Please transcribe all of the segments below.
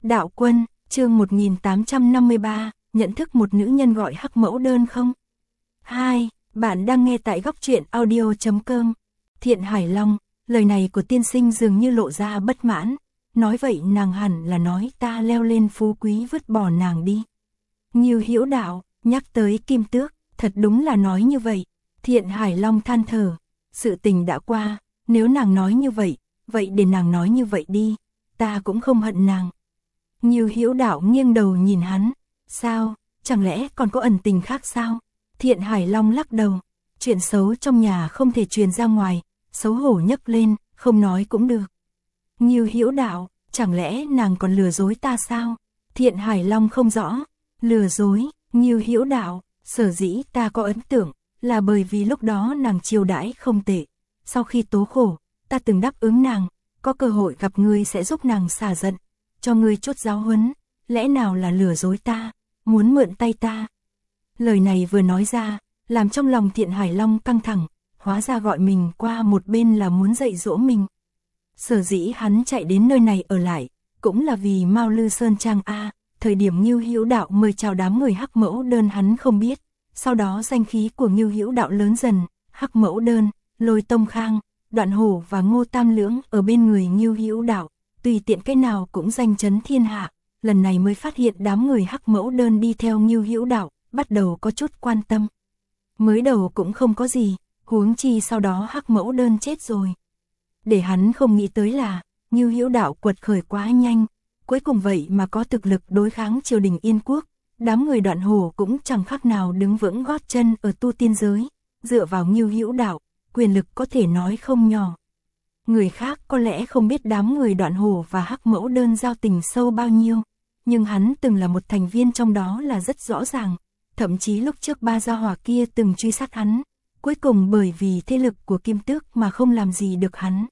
Đạo Quân, chương 1853, nhận thức một nữ nhân gọi hắc mẫu đơn không? 2. Bạn đang nghe tại góc truyện audio.com. Thiện Hải Long, lời này của tiên sinh dường như lộ ra bất mãn. Nói vậy nàng hẳn là nói ta leo lên phú quý vứt bỏ nàng đi. Ngưu Hữu Đạo, nhắc tới Kim Tước, thật đúng là nói như vậy. Thiện Hải Long than thở, sự tình đã qua, nếu nàng nói như vậy, vậy để nàng nói như vậy đi, ta cũng không hận nàng. Ngưu Hữu Đạo nghiêng đầu nhìn hắn, sao, chẳng lẽ còn có ẩn tình khác sao? Thiện Hải Long lắc đầu, chuyện xấu trong nhà không thể truyền ra ngoài, xấu hổ nhấc lên, không nói cũng được. Ngưu Hữu Đạo, chẳng lẽ nàng còn lừa dối ta sao? Thiện Hải Long không rõ, lừa dối. Ngưu Hữu Đạo, sở dĩ ta có ấn tượng, là bởi vì lúc đó nàng chiêu đãi không tệ. Sau khi tố khổ, ta từng đáp ứng nàng, có cơ hội gặp ngươi sẽ giúp nàng xả giận, cho ngươi chút giáo huấn, lẽ nào là lừa dối ta, muốn mượn tay ta. Lời này vừa nói ra, làm trong lòng Thiện Hải Long căng thẳng, hóa ra gọi mình qua một bên là muốn dạy dỗ mình. Sở dĩ hắn chạy đến nơi này ở lại, cũng là vì Mao Lư Sơn Trang A. Thời điểm Ngưu Hữu Đạo mời chào đám người hắc mẫu đơn hắn không biết, sau đó danh khí của Ngưu Hữu Đạo lớn dần, hắc mẫu đơn, Lôi Tông Khang, Đoạn Hổ và Ngô Tam Lưỡng ở bên người Ngưu Hữu Đạo, tùy tiện cái nào cũng danh chấn thiên hạ, lần này mới phát hiện đám người hắc mẫu đơn đi theo Ngưu Hữu Đạo, bắt đầu có chút quan tâm. Mới đầu cũng không có gì, huống chi sau đó hắc mẫu đơn chết rồi. Để hắn không nghĩ tới là, Ngưu Hữu Đạo quật khởi quá nhanh, cuối cùng vậy mà có thực lực đối kháng triều đình Yên Quốc, đám người Đoạn Hổ cũng chẳng khác nào đứng vững gót chân ở tu tiên giới, dựa vào Ngưu Hữu Đạo, quyền lực có thể nói không nhỏ. Người khác có lẽ không biết đám người Đoạn Hổ và hắc mẫu đơn giao tình sâu bao nhiêu, nhưng hắn từng là một thành viên trong đó là rất rõ ràng, thậm chí lúc trước ba gia hỏa kia từng truy sát hắn, cuối cùng bởi vì thế lực của Kim Tước mà không làm gì được hắn.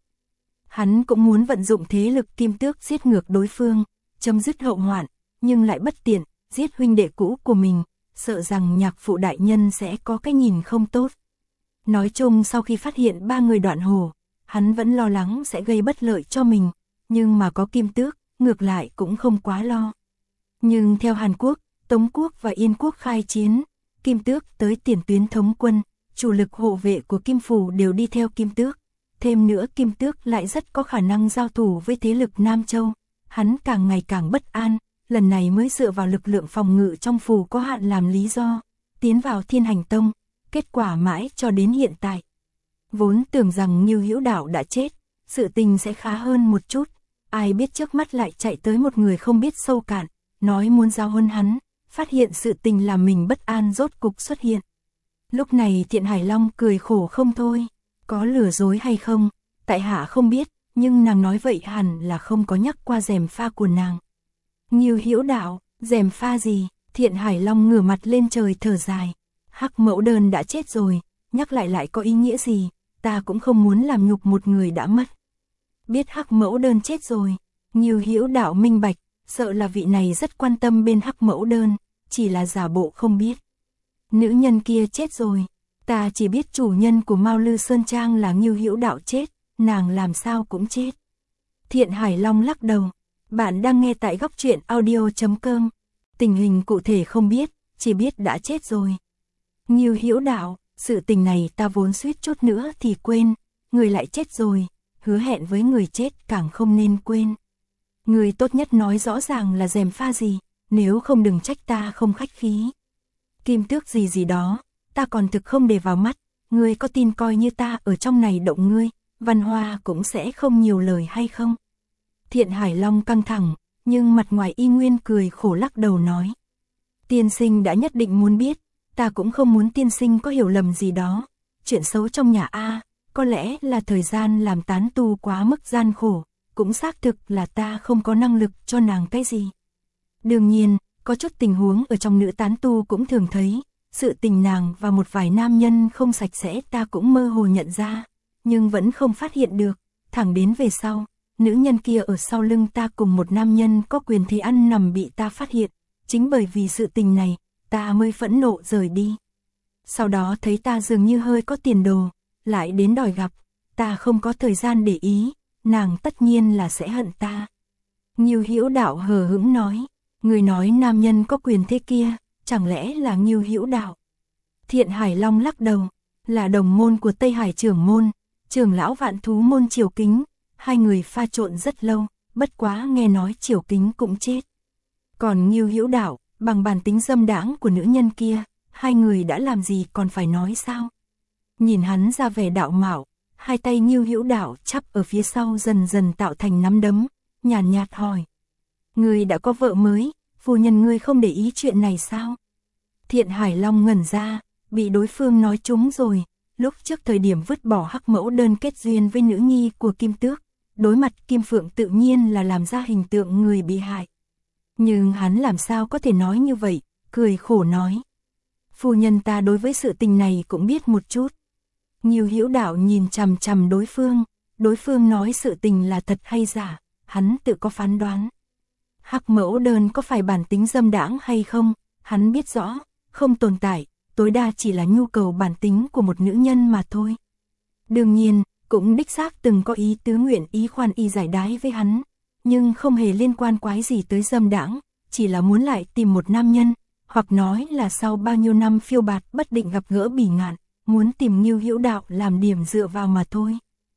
Hắn cũng muốn vận dụng thế lực Kim Tước giết ngược đối phương, chấm dứt hậu hoạn, nhưng lại bất tiện, giết huynh đệ cũ của mình, sợ rằng nhạc phụ đại nhân sẽ có cái nhìn không tốt. Nói chung sau khi phát hiện ba người Đoạn Hổ, hắn vẫn lo lắng sẽ gây bất lợi cho mình, nhưng mà có Kim Tước, ngược lại cũng không quá lo. Nhưng theo Hàn Quốc, Tống Quốc và Yên Quốc khai chiến, Kim Tước tới tiền tuyến thống quân, chủ lực hộ vệ của Kim Phủ đều đi theo Kim Tước. Thêm nữa Kim Tước lại rất có khả năng giao thủ với thế lực Nam Châu, hắn càng ngày càng bất an, lần này mới dựa vào lực lượng phòng ngự trong phủ có hạn làm lý do, tiến vào Thiên Hành Tông, kết quả mãi cho đến hiện tại. Vốn tưởng rằng Ngưu Hữu Đạo đã chết, sự tình sẽ khá hơn một chút, ai biết trước mắt lại chạy tới một người không biết sâu cạn, nói muốn giao huấn hắn, phát hiện sự tình làm mình bất an rốt cục xuất hiện. Lúc này Thiện Hải Long cười khổ không thôi. Có lừa dối hay không, tại hạ không biết, nhưng nàng nói vậy hẳn là không có nhắc qua gièm pha của nàng. Ngưu Hữu Đạo, gièm pha gì? Thiện Hải Long ngửa mặt lên trời thở dài. Hắc mẫu đơn đã chết rồi, nhắc lại có ý nghĩa gì, ta cũng không muốn làm nhục một người đã mất. Biết hắc mẫu đơn chết rồi, Ngưu Hữu Đạo minh bạch, sợ là vị này rất quan tâm bên hắc mẫu đơn, chỉ là giả bộ không biết. Nữ nhân kia chết rồi. Ta chỉ biết chủ nhân của Mao Lư Sơn Trang là Ngưu Hữu Đạo chết, nàng làm sao cũng chết. Thiện Hải Long lắc đầu, bạn đang nghe tại góc truyện audio.com. Tình hình cụ thể không biết, chỉ biết đã chết rồi. Ngưu Hữu Đạo, sự tình này ta vốn suýt chút nữa thì quên, người lại chết rồi, hứa hẹn với người chết càng không nên quên. Người tốt nhất nói rõ ràng là gièm pha gì, nếu không đừng trách ta không khách khí. Kim Tước gì đó. Ta còn thực không để vào mắt, ngươi có tin coi như ta ở trong này động ngươi, Văn Hoa cũng sẽ không nhiều lời hay không? Thiện Hải Long căng thẳng, nhưng mặt ngoài y nguyên cười khổ lắc đầu nói. Tiên sinh đã nhất định muốn biết, ta cũng không muốn tiên sinh có hiểu lầm gì đó. Chuyện xấu trong nhà A, có lẽ là thời gian làm tán tu quá mức gian khổ, cũng xác thực là ta không có năng lực cho nàng cái gì. Đương nhiên, có chút tình huống ở trong nữ tán tu cũng thường thấy. Sự tình nàng và một vài nam nhân không sạch sẽ ta cũng mơ hồ nhận ra, nhưng vẫn không phát hiện được, thẳng đến về sau, nữ nhân kia ở sau lưng ta cùng một nam nhân có quyền thế ăn nằm bị ta phát hiện, chính bởi vì sự tình này, ta mới phẫn nộ rời đi. Sau đó thấy ta dường như hơi có tiền đồ, lại đến đòi gặp, ta không có thời gian để ý, nàng tất nhiên là sẽ hận ta. Ngưu Hữu Đạo hờ hững nói, người nói nam nhân có quyền thế kia, chẳng lẽ là Ngưu Hữu Đạo? Thiện Hải Long lắc đầu, là đồng môn của Tây Hải trưởng môn, trưởng lão Vạn Thú môn Triều Kính, hai người pha trộn rất lâu, bất quá nghe nói Triều Kính cũng chết. Còn Ngưu Hữu Đạo, bằng bản tính dâm đãng của nữ nhân kia, hai người đã làm gì còn phải nói sao? Nhìn hắn ra vẻ đạo mạo, hai tay Ngưu Hữu Đạo chắp ở phía sau dần dần tạo thành nắm đấm, nhàn nhạt hỏi. Ngươi đã có vợ mới, phu nhân ngươi không để ý chuyện này sao? Thiện Hải Long ngẩn ra, bị đối phương nói trúng rồi, lúc trước thời điểm vứt bỏ Hắc Mẫu Đơn kết duyên với nữ nhi của Kim Tước, đối mặt Kim Phượng tự nhiên là làm ra hình tượng người bị hại. Nhưng hắn làm sao có thể nói như vậy, cười khổ nói. Phu nhân ta đối với sự tình này cũng biết một chút. Ngưu Hữu Đạo nhìn chằm chằm đối phương nói sự tình là thật hay giả, hắn tự có phán đoán. Hắc Mẫu Đơn có phải bản tính dâm đãng hay không, hắn biết rõ, không tồn tại, tối đa chỉ là nhu cầu bản tính của một nữ nhân mà thôi. Đương nhiên, cũng đích xác từng có ý tứ nguyện ý khoan y giải đái với hắn, nhưng không hề liên quan quái gì tới dâm đãng, chỉ là muốn lại tìm một nam nhân, hoặc nói là sau bao nhiêu năm phiêu bạt bất định gặp gỡ bỉ ngạn, muốn tìm Ngưu Hữu Đạo làm điểm dựa vào mà thôi.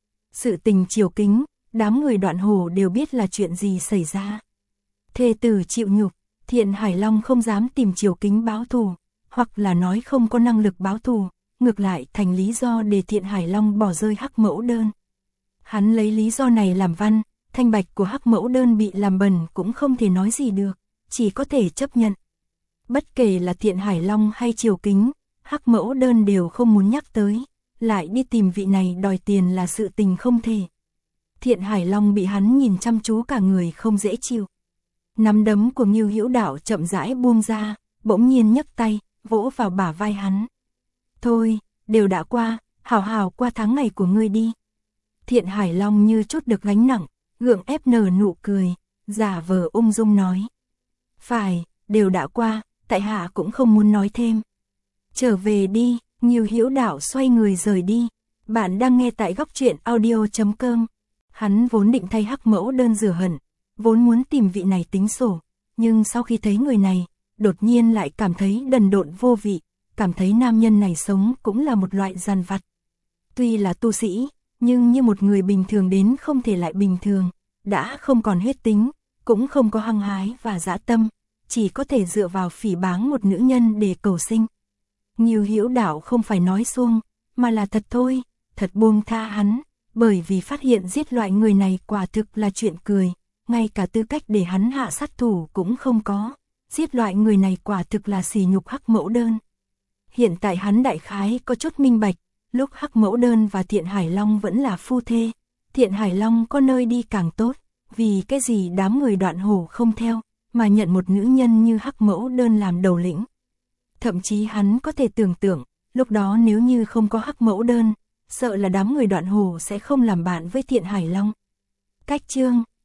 Sự tình Triều Kính, đám người Đoạn Hổ đều biết là chuyện gì xảy ra. Thê tử chịu nhục, Thiện Hải Long không dám tìm Triều Kính báo thù, hoặc là nói không có năng lực báo thù, ngược lại thành lý do để Thiện Hải Long bỏ rơi Hắc Mẫu Đơn. Hắn lấy lý do này làm văn, thanh bạch của Hắc Mẫu Đơn bị làm bẩn cũng không thể nói gì được, chỉ có thể chấp nhận. Bất kể là Thiện Hải Long hay Triều Kính, Hắc Mẫu Đơn đều không muốn nhắc tới, lại đi tìm vị này đòi tiền là sự tình không thể. Thiện Hải Long bị hắn nhìn chăm chú cả người không dễ chịu. Nắm đấm của Ngưu Hữu Đạo chậm rãi buông ra, bỗng nhiên nhấc tay, vỗ vào bả vai hắn. Thôi, đều đã qua, hảo hảo qua tháng ngày của ngươi đi. Thiện Hải Long như chút được gánh nặng, gượng ép nở nụ cười, giả vờ ung dung nói. Phải, đều đã qua, tại hạ cũng không muốn nói thêm. Trở về đi, Ngưu Hữu Đạo xoay người rời đi. Bạn đang nghe tại góc truyện audio.com. Hắn vốn định thay Hắc Mẫu Đơn rửa hận, vốn muốn tìm vị này tính sổ, nhưng sau khi thấy người này, đột nhiên lại cảm thấy đần độn vô vị, cảm thấy nam nhân này sống cũng là một loại giàn vặt. Tuy là tu sĩ, nhưng như một người bình thường đến không thể lại bình thường, đã không còn huyết tính, cũng không có hăng hái và dã tâm, chỉ có thể dựa vào phỉ báng một nữ nhân để cầu sinh. Ngưu Hữu Đạo không phải nói suông, mà là thật thôi, thật buông tha hắn, bởi vì phát hiện giết loại người này quả thực là chuyện cười, ngay cả tư cách để hắn hạ sát thủ cũng không có, giết loại người này quả thực là sỉ nhục Hắc Mẫu Đơn. Hiện tại hắn đại khái có chút minh bạch, lúc Hắc Mẫu Đơn và Thiện Hải Long vẫn là phu thê, Thiện Hải Long có nơi đi càng tốt, vì cái gì đám người Đoạn Hổ không theo, mà nhận một nữ nhân như Hắc Mẫu Đơn làm đầu lĩnh. Thậm chí hắn có thể tưởng tượng, lúc đó nếu như không có Hắc Mẫu Đơn, sợ là đám người Đoạn Hổ sẽ không làm bạn với Thiện Hải Long. Cách chương